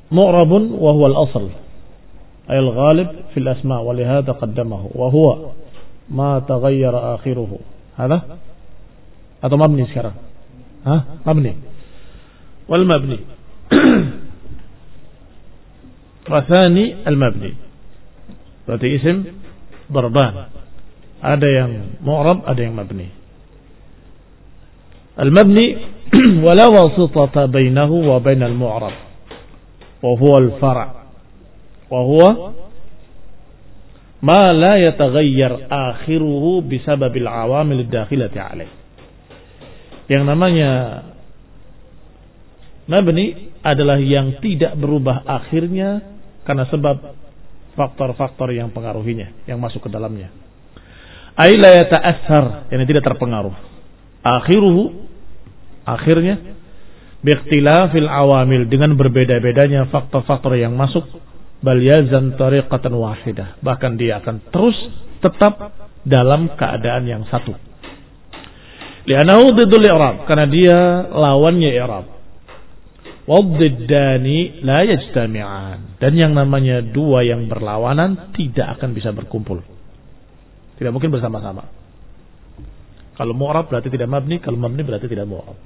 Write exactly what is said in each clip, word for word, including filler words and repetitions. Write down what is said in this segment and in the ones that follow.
mu'rabun wa huwa al-asl ay al-ghalib fi al-asma' wa lihadha qaddamahu wa huwa ma taghayyara akhiruhu. Hada atau mabni sekarang? Hah? Mabni. Wal mabni. Wathani al-mabni. Berarti isim darban. Ada yang mu'rab, ada yang mabni. Al-mabni wala wasitata bainahu wa bain al-mu'rab. Wa huwa al-far'. Wa huwa ma la yataghayyar akhiruhu bisababil awamil ad-dakhilati alayh. Yang namanya mabni adalah yang tidak berubah akhirnya karena sebab faktor-faktor yang pengaruhinya, yang masuk ke dalamnya. Ay la yata'athar, yang tidak terpengaruh. Akhiruhu, akhirnya, biikhtilafil awamil, dengan berbeda-bedanya faktor-faktor yang masuk, bal yazan tariqatan wahidah, bahkan dia akan terus tetap dalam keadaan yang satu. Li'annahu diddul i'rab, karena dia lawannya i'rab. Waddiddani la yajtami'an, dan yang namanya dua yang berlawanan tidak akan bisa berkumpul. Tidak mungkin bersama-sama. Kalau mu'rab berarti tidak mabni, kalau mabni berarti tidak mu'rab.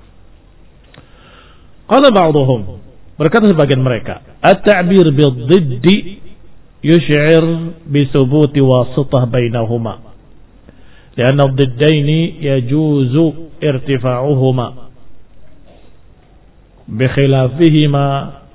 Qala ba'dhum, berkata sebagian mereka, at-ta'bir bid-diddi yush'ir bi thubuti wasitah bainahuma. Lianna ad-diddaini yajuzu irtifa'uhuma bikhilafihima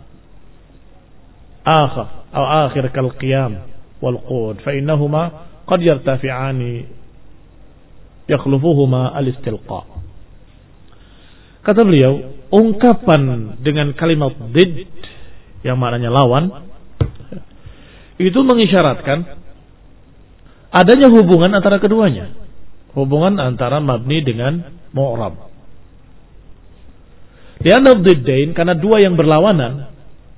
akhir atau akhir kal qiyam wal qu'ud fa innahuma qad yartafi'ani yakhlufuhuma al-istilqa. Kata beliau, ungkapan dengan kalimat did yang maknanya lawan itu mengisyaratkan adanya hubungan antara keduanya, hubungan antara mabni dengan mu'rab. Lianna ad-diddain, karena dua yang berlawanan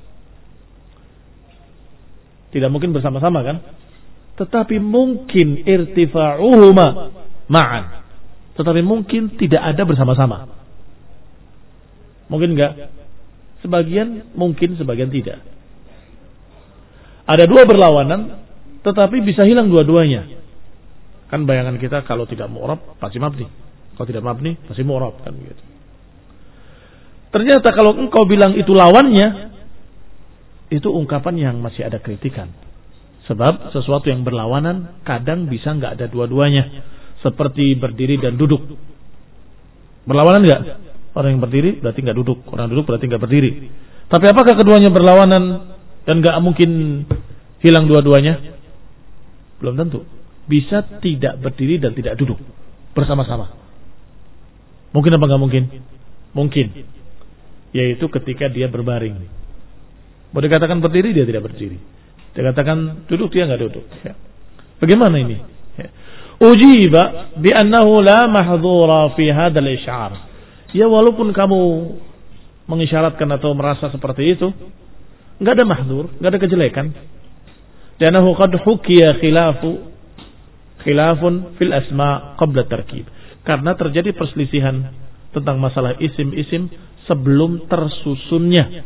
tidak mungkin bersama-sama kan, tetapi mungkin irtifa'uhuma ma'an, tetapi mungkin tidak ada bersama-sama. Mungkin enggak? Sebagian mungkin, sebagian tidak. Ada dua berlawanan tetapi bisa hilang dua-duanya. Kan bayangan kita kalau tidak mu'rab pasti mabni, kalau tidak mabni pasti mu'rab, kan begitu. Ternyata kalau engkau bilang itu lawannya, itu ungkapan yang masih ada kritikan. Sebab sesuatu yang berlawanan kadang bisa enggak ada dua-duanya. Seperti berdiri dan duduk. Berlawanan enggak? Orang yang berdiri berarti enggak duduk, orang duduk berarti enggak berdiri. Tapi apakah keduanya berlawanan dan enggak mungkin hilang dua-duanya? Belum tentu. Bisa tidak berdiri dan tidak duduk bersama-sama. Mungkin apa enggak mungkin? Mungkin. Yaitu ketika dia berbaring. Mau dikatakan berdiri, dia tidak berdiri. Dikatakan duduk, dia enggak duduk. Ya. Bagaimana ini? Ya. Ujiba bi annahu la mahdhura fi hadzal isy'ar. Ya, walaupun kamu mengisyaratkan atau merasa seperti itu, enggak ada mahdzur, enggak ada kejelekan. Li'annahu qad hukiya khilafu khilafun fil asma' qabla tarkib. Karena terjadi perselisihan tentang masalah isim-isim sebelum tersusunnya.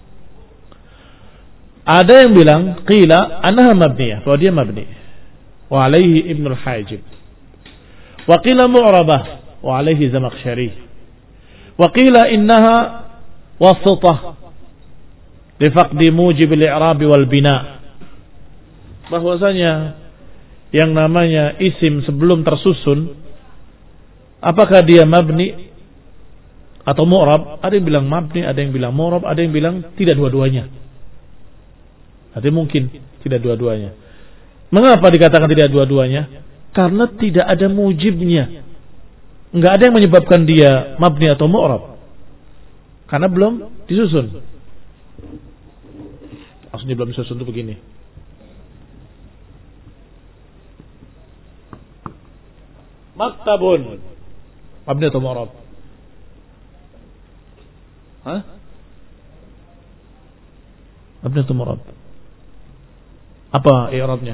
Ada yang bilang qila annaha mabniyah, bahwa dia mabni. Wa alaihi Ibnul Hajib. Wa qila mu'rabah, wa alaihi Zamakhsyari. Wa qila innaha wasitah li faqdi mujib al-i'rab wal bina. Bahwasanya yang namanya isim sebelum tersusun, apakah dia mabni atau mu'rab? Ada yang bilang mabni, ada yang bilang mu'rab, ada yang bilang tidak dua-duanya. Artinya mungkin tidak dua-duanya. Mengapa dikatakan tidak dua-duanya? Karena tidak ada mujibnya. Enggak ada yang menyebabkan dia mabni atau mu'rab. Karena belum disusun. Maksudnya belum disusun itu begini. Maktabun mabni atau mu'rab? Hah? Mabni atau mu'rab? Apa i'rabnya?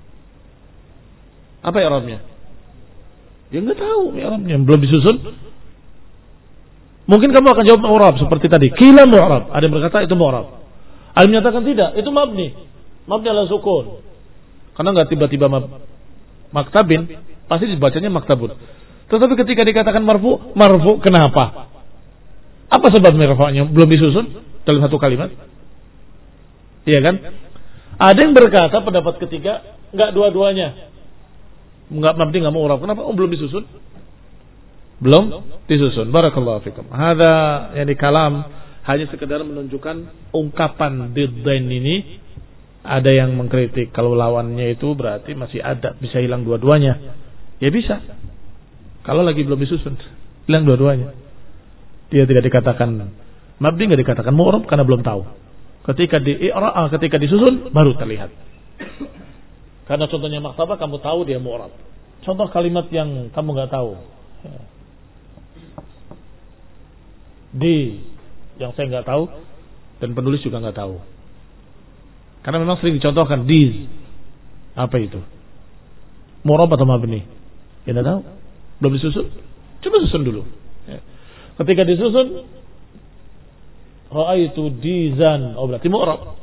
Apa i'rabnya? Ya enggak tahu i'rabnya, belum disusun. Mungkin kamu akan jawab mu'rab seperti tadi. Qila mu'rab, ada yang berkata itu mu'rab. Ada menyatakan tidak, itu mabni. Mabni ala sukun. Karena enggak tiba-tiba mab, maktabin, pasti dibacanya maktabun. Tetapi ketika dikatakan marfu, marfu kenapa? Apa sebab marfu'nya belum disusun dalam satu kalimat? Iya kan? Ada yang berkata pendapat ketiga, enggak dua-duanya. Enggak mabni, enggak mu'rab. Kenapa? Oh, belum disusun. Belum disusun. Barakallahu fikum. Hadza yani kalam hanya sekedar menunjukkan ungkapan diddain ini. Ada yang mengkritik kalau lawannya itu berarti masih ada, bisa hilang dua-duanya. Ya bisa. Kalau lagi belum disusun, hilang dua-duanya. Dia tidak dikatakan mabni, enggak dikatakan mu'rab karena belum tahu. Ketika di i'ra, ketika disusun baru terlihat. Karena contohnya maktabah kamu tahu dia mu'rab. Contoh kalimat yang kamu enggak tahu. Di yang saya enggak tahu dan penulis juga enggak tahu. Karena memang sering dicontohkan di apa itu? Mu'rab atau mabni? Ya enggak tahu. Belum disusun. Coba susun dulu. Ketika disusun, ra'aitu dizan, oh berarti mu'rab.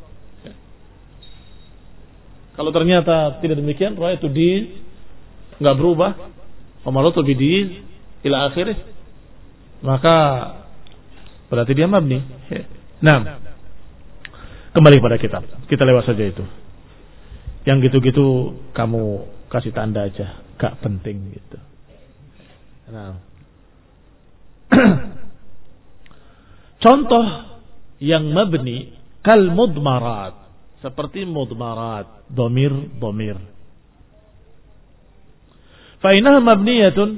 Kalau ternyata tidak demikian, ra'aitu diz enggak berubah, famaratu bidiz ila akhirih, maka berarti dia mabni. Nah, kembali pada kitab. Kita lewat saja itu. Yang gitu-gitu kamu kasih tanda aja, gak penting gitu. Nah. Contoh yang mabni kal mudmarat, seperti mudmarat, domir domir. Fa innaha mabniyatun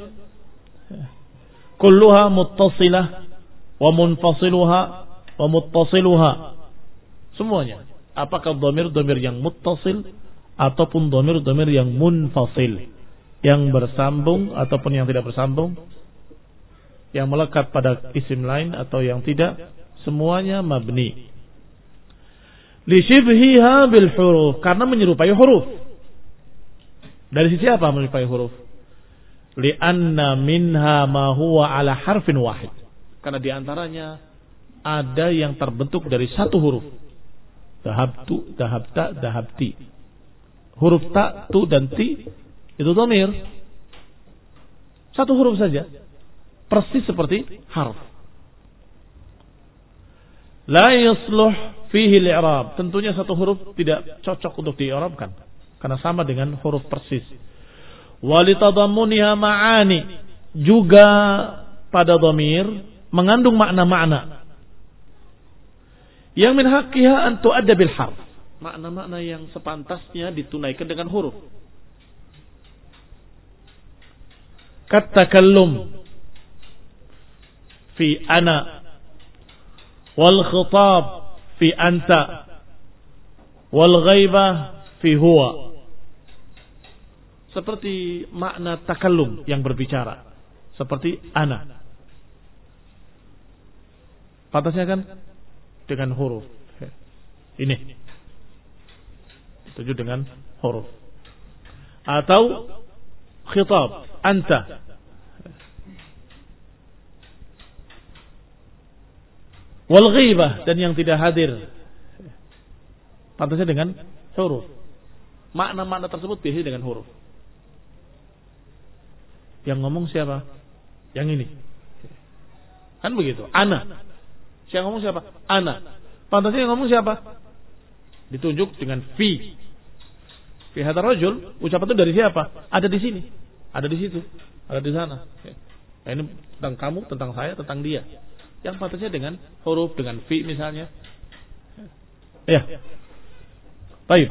kulluha muttasilah wa munfasiluha wa muttasiluha. Semuanya. Apakah domir-domir yang muttasil ataupun domir-domir yang munfasil, yang bersambung ataupun yang tidak bersambung, yang melekat pada isim lain atau yang tidak, semuanya mabni. Li shibhiha bil huruf, karena menyerupai huruf. Dari sisi apa menyerupai huruf? Li anna minha ma huwa ala harfin wahid. Karena di antaranya ada yang terbentuk dari satu huruf. Dahabtu, dahabta, dahabti. Huruf ta, tu dan ti itu dhamir. Satu huruf saja. Persis seperti harf. La yasluh fihi al-i'rab. Tentunya satu huruf tidak cocok untuk di-i'rabkan karena sama dengan huruf persis. Wa litadammuniha ma'ani, juga pada dhamir mengandung makna-makna yang min haqqiha an tu'adda bil harf. Makna-makna yang sepantasnya ditunaikan dengan huruf. Kat takallum fi ana wal khitab fi anta wal ghaibah fi huwa. Seperti makna takallum yang berbicara, seperti ana. Pantasnya kan dengan huruf. Ini tujuh dengan huruf. Atau khitab anta. Wal ghibah, dan yang tidak hadir, pantasnya dengan huruf. Makna-makna tersebut biasanya dengan huruf. Yang ngomong siapa? Yang ini. Kan begitu. Ana. Yang ngomong siapa? Ana. Pantasnya yang ngomong siapa? Ditunjuk dengan fi. Fi hadar rajul. Ucapan itu dari siapa? Ada di sini. Ada di situ. Ada di sana. Nah, ini tentang kamu, tentang saya, tentang dia. Yang pantasnya dengan huruf, dengan fi misalnya. Ya. Baik.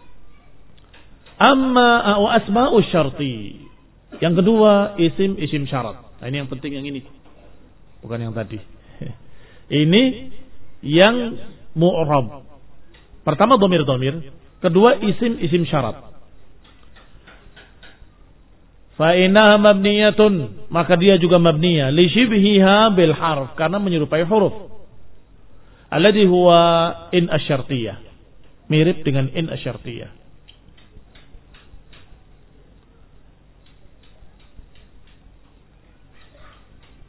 Amma wa asma'u syarti. Yang kedua, isim isim syarat. Nah, ini yang penting, yang ini. Bukan yang tadi. Ini yang mu'rab. Pertama dhamir-dhamir, kedua isim isim syarat. Fa innaha mabniyatun, maka dia juga mabniyah li shibhiha bil harf, karena menyerupai huruf. Alladhi huwa in asyartiyah, mirip dengan in asyartiyah.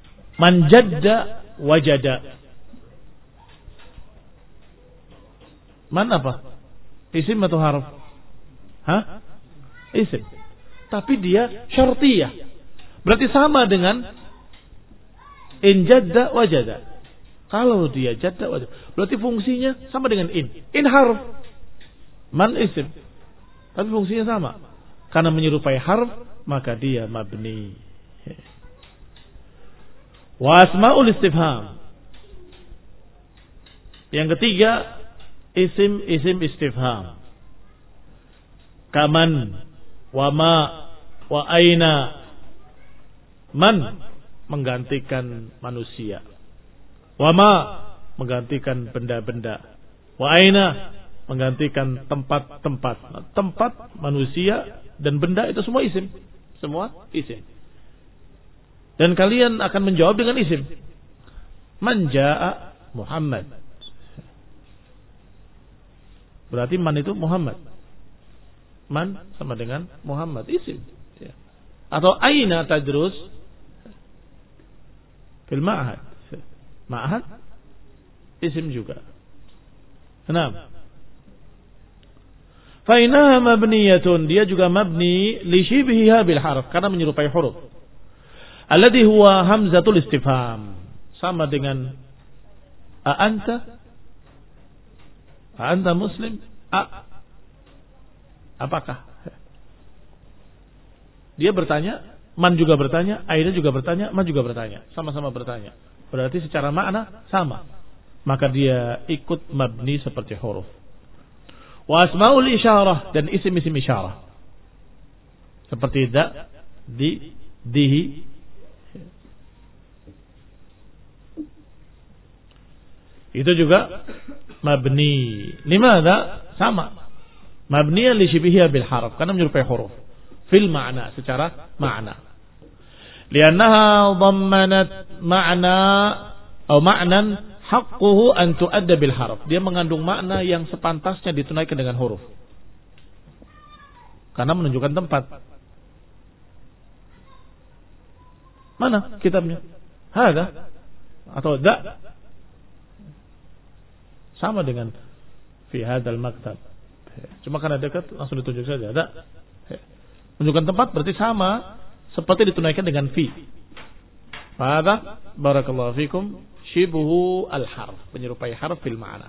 Man jadda wajada. Man apa? Isim atau harf? Hah? Isim. Tapi dia syartiyah. Berarti sama dengan in jadda wajada. Kalau dia jadda wajada, berarti fungsinya sama dengan in. In harf. Man isim. Tapi fungsinya sama. Karena menyerupai harf, maka dia mabni. Wa asma'ul istifham. Yang ketiga, isim-isim istifham. Kaman, wa ma, wa aina. Man menggantikan manusia. Wa ma menggantikan benda-benda. Wa aina menggantikan tempat-tempat. Nah, tempat, manusia dan benda itu semua isim. Semua isim. Dan kalian akan menjawab dengan isim. Man jaa Muhammad. Berarti man itu Muhammad. Man sama dengan Muhammad, isim. Atau aina tadrus fil ma'had. Ma'had isim juga. Kenapa? Fa innaha mabniyatun, dia juga mabni li shibhiha bil harf, karena menyerupai huruf. Alladhi huwa hamzatul istifham, sama dengan a anta, a anta muslim, a apakah? Dia bertanya, man juga bertanya, aina juga bertanya, man juga bertanya, sama-sama bertanya. Berarti secara makna sama. Maka dia ikut mabni seperti huruf. Wa asmaul isyarah, dan isim-isim isyarah. Seperti da, di, dihi. Itu juga mabni. Limada? Sama. Mabniyan li shibhiha bil harf, karena menyerupai huruf. Fil ma'na, secara makna. Liannaha dhammanat ma'na atau ma'nan haqquhu an tu'adda bil harf. Dia mengandung makna yang sepantasnya ditunaikan dengan huruf. Karena menunjukkan tempat. Mana kitabnya? Hada atau da? Sama dengan fi hadzal maktab. Cuma karena dekat langsung ditunjuk saja. Da. Menunjukkan tempat berarti sama seperti ditunaikan dengan fi. Fahadha barakallahu fikum shibhu al-harf, menyerupai harf fil ma'na.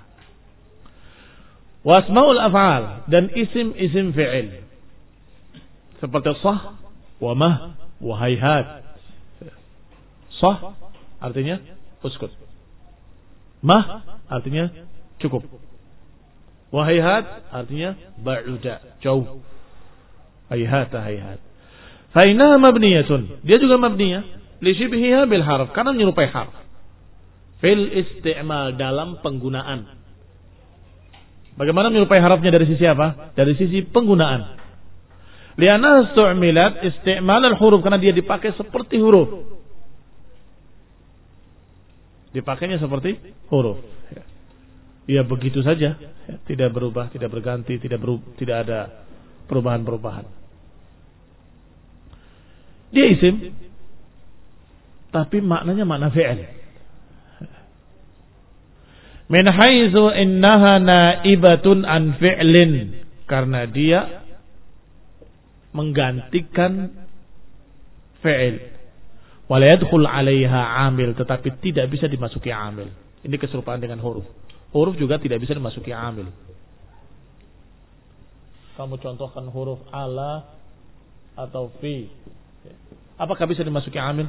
Wa asmaul af'al, dan isim-isim fi'il. Seperti sah, wa mah, wa hayhat. Sah artinya uskut. Mah artinya cukup. Wa hayhat artinya ba'uda, jauh. Hayhat hayhat. Fa innaha mabniyatun, dia juga mabniyah li shibhiha bil harf, karena menyerupai harf. Fil isti'mal, dalam penggunaan. Bagaimana menyerupai harfnya dari sisi apa? Dari sisi penggunaan. Lianna istu'milat isti'mal al-huruf, karena dia dipakai seperti huruf. Dipakainya seperti huruf. Ya begitu saja, tidak berubah, tidak berganti, tidak berubah, tidak ada perubahan-perubahan. Dia isim, tapi maknanya makna fi'il. Min haitsu innaha naibatun an fi'lin, karena dia menggantikan fi'il. Wa la yadkhul 'alaiha 'amil, tetapi tidak bisa dimasuki 'amil. Ini keserupaan dengan huruf. Huruf juga tidak bisa dimasuki 'amil. Kamu contohkan huruf ala atau fi. Apakah bisa dimasuki 'amil?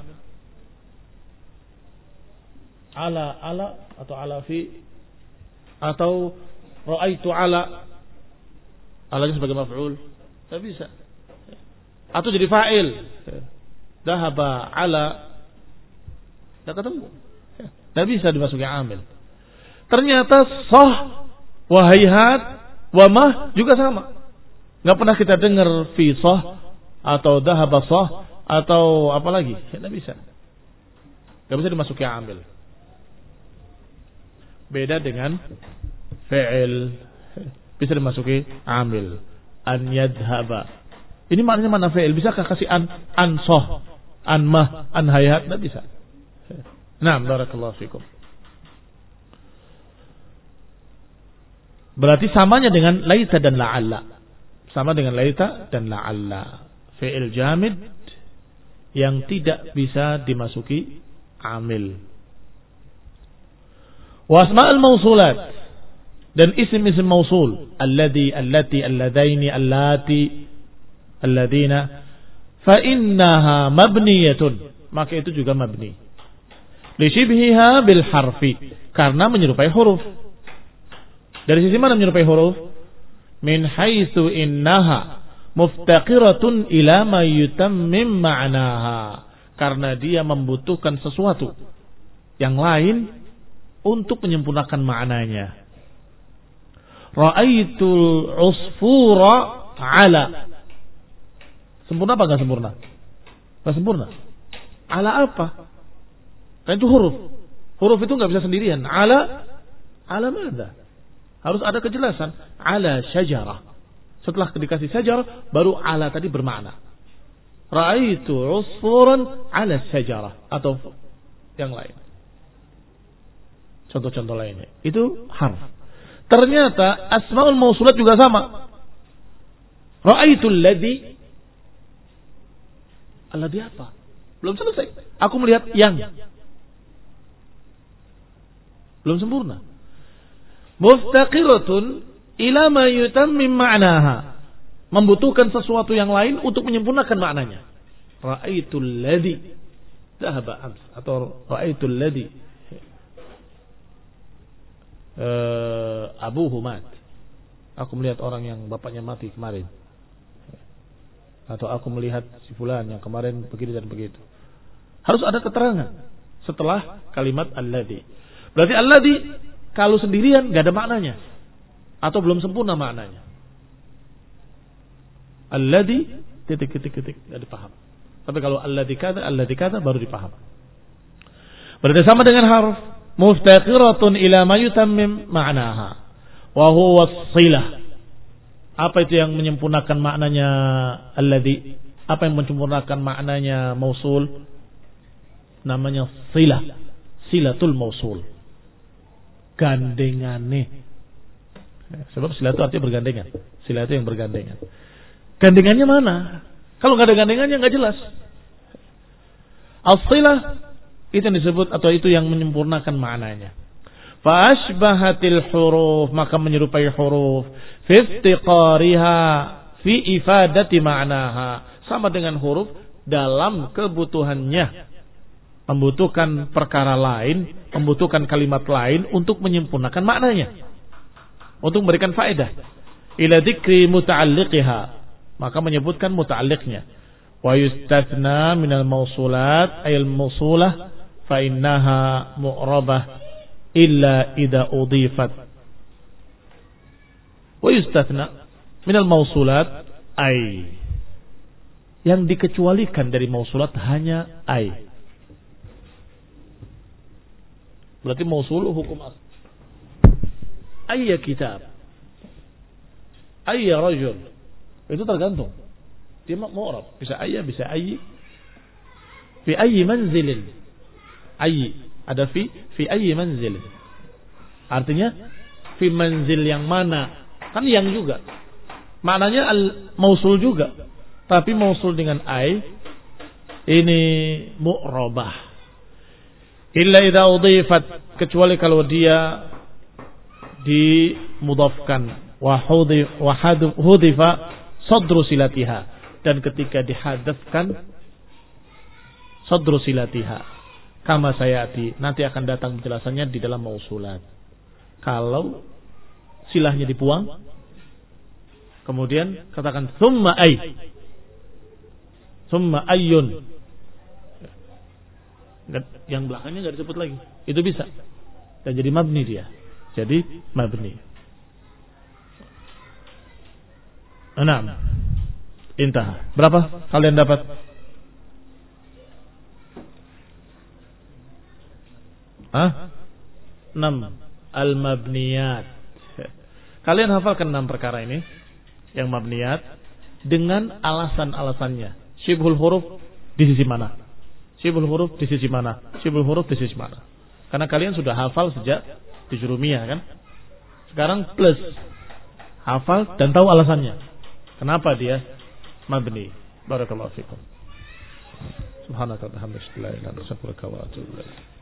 Ala ala atau ala fi, atau ra'aitu ala, alanya sebagai maf'ul, tidak bisa. Atau jadi fa'il, dhahaba ala, tidak ketemu, tidak bisa dimasuki 'amil. Ternyata sah, wa hayhat, wa mah juga sama. Nggak pernah kita dengar fi sah atau dhahaba sah atau apa lagi, tidak bisa. Nggak bisa dimasuki 'amil. Beda dengan fi'il, bisa dimasuki amil. An yadhaba, ini maknanya mana fi'il? Bisakah kasih an, an soh, an mah, an hayat? Tidak bisa. Nah, barakallahu fikum. Berarti samanya dengan laita dan la'alla. Sama dengan laita dan la'alla. Fi'il jamid yang tidak bisa dimasuki amil. Wa asma'ul mausulat, dan isim-isim mausul, alladhi, allati, alladaini, allati, alladina, fa innaha mabniyatun, maka itu juga mabni. Li shibhiha bil harfi, karena menyerupai huruf. Dari sisi mana menyerupai huruf? Min haitsu innaha muftaqiratun ila ma yutammim ma'naha, karena dia membutuhkan sesuatu yang lain untuk menyempurnakan maknanya. Ra'aitul usfura ala. Sempurna apa enggak sempurna? Enggak sempurna. Ala apa? Kan itu huruf. Huruf itu enggak bisa sendirian. Ala ala mana? Harus ada kejelasan. Ala syajarah. Setelah dikasih syajarah, baru ala tadi bermakna. Ra'aitu usfuran ala syajarah, atau yang lain. Contoh-contoh lainnya. Itu harf. Ternyata asmaul mausulat juga sama. Ra'aitul ladzi. Alladzi apa? Belum selesai. Aku melihat yang. Belum sempurna. Muftaqiratun ila ma yutammim ma'naha. Membutuhkan sesuatu yang lain untuk menyempurnakan maknanya. Ra'aitul ladzi dhahaba ams, atau ra'aitul ladzi uh, abuhu mat. Aku melihat orang yang bapaknya mati kemarin. Atau aku melihat si fulan yang kemarin begitu dan begitu. Harus ada keterangan setelah kalimat alladzi. Berarti alladzi kalau sendirian gak ada maknanya, atau belum sempurna maknanya. Alladzi titik titik titik gak dipaham. Tapi kalau alladzi kata alladzi kata baru dipaham. Berarti sama dengan harf muftaqiratun ila ma yutammim ma'naha wa huwa silah. Apa itu yang menyempurnakan maknanya alladzi? Apa yang menyempurnakan maknanya mausul? Namanya silah. Silatul mausul. Gandengane. Sebab silah itu artinya bergandengan. Silah itu yang bergandengan. Gandengannya mana? Kalau nggak ada gandengannya nggak jelas. As-silah itu yang disebut, atau itu yang menyempurnakan maknanya. Fa ashbahatil huruf, maka menyerupai huruf. Fi iftiqariha fi ifadati ma'naha, sama dengan huruf dalam kebutuhannya, membutuhkan perkara lain, membutuhkan kalimat lain untuk menyempurnakan maknanya, untuk memberikan faedah. Ila dzikri muta'alliqiha, maka menyebutkan muta'alliqnya. Wa yustathna minal mausulat ayal mausulah fa innaha mu'rabah illa idza udhifat. Wa yustathna minal mausulat ay, yang dikecualikan dari mausulat hanya ay. Berarti mausul hukum asal. Ayya kitab, ayya rajul, itu tergantung. Dia mu'rab, bisa ayya, bisa ayyi. Fi ayyi manzilin. Ayyi ada fi fi ayyi manzilin. Artinya fi manzil yang mana? Kan yang juga. Maknanya al-mausul juga. Tapi mausul dengan ay ini mu'rabah. Illa idza udhifat, kecuali kalau dia dimudhafkan, wa hudhif wa hudhifa sadru silatiha, dan ketika dihadzafkan sadru silatiha, kama sayati, nanti akan datang penjelasannya di dalam mausulat. Kalau silahnya dibuang, kemudian katakan summa ay, summa ayyun, yang belakangnya nggak disebut lagi, itu bisa, dan jadi mabni dia, jadi mabni. Enam, intah. Berapa kalian dapat? Hah? Enam. Al-mabniyat. Kalian hafalkan enam perkara ini, yang mabniyat, dengan alasan-alasannya. Syibhul huruf di sisi mana? Syibhul huruf di sisi mana? Syibhul huruf di sisi mana? Karena kalian sudah hafal sejak di jurumiyah kan? Sekarang plus. Hafal dan tahu alasannya. Kenapa dia mabni. Barakallahu fikum. Subhanaka wa bihamdika, la ilaha illa anta, astaghfiruka wa atubu ilaik.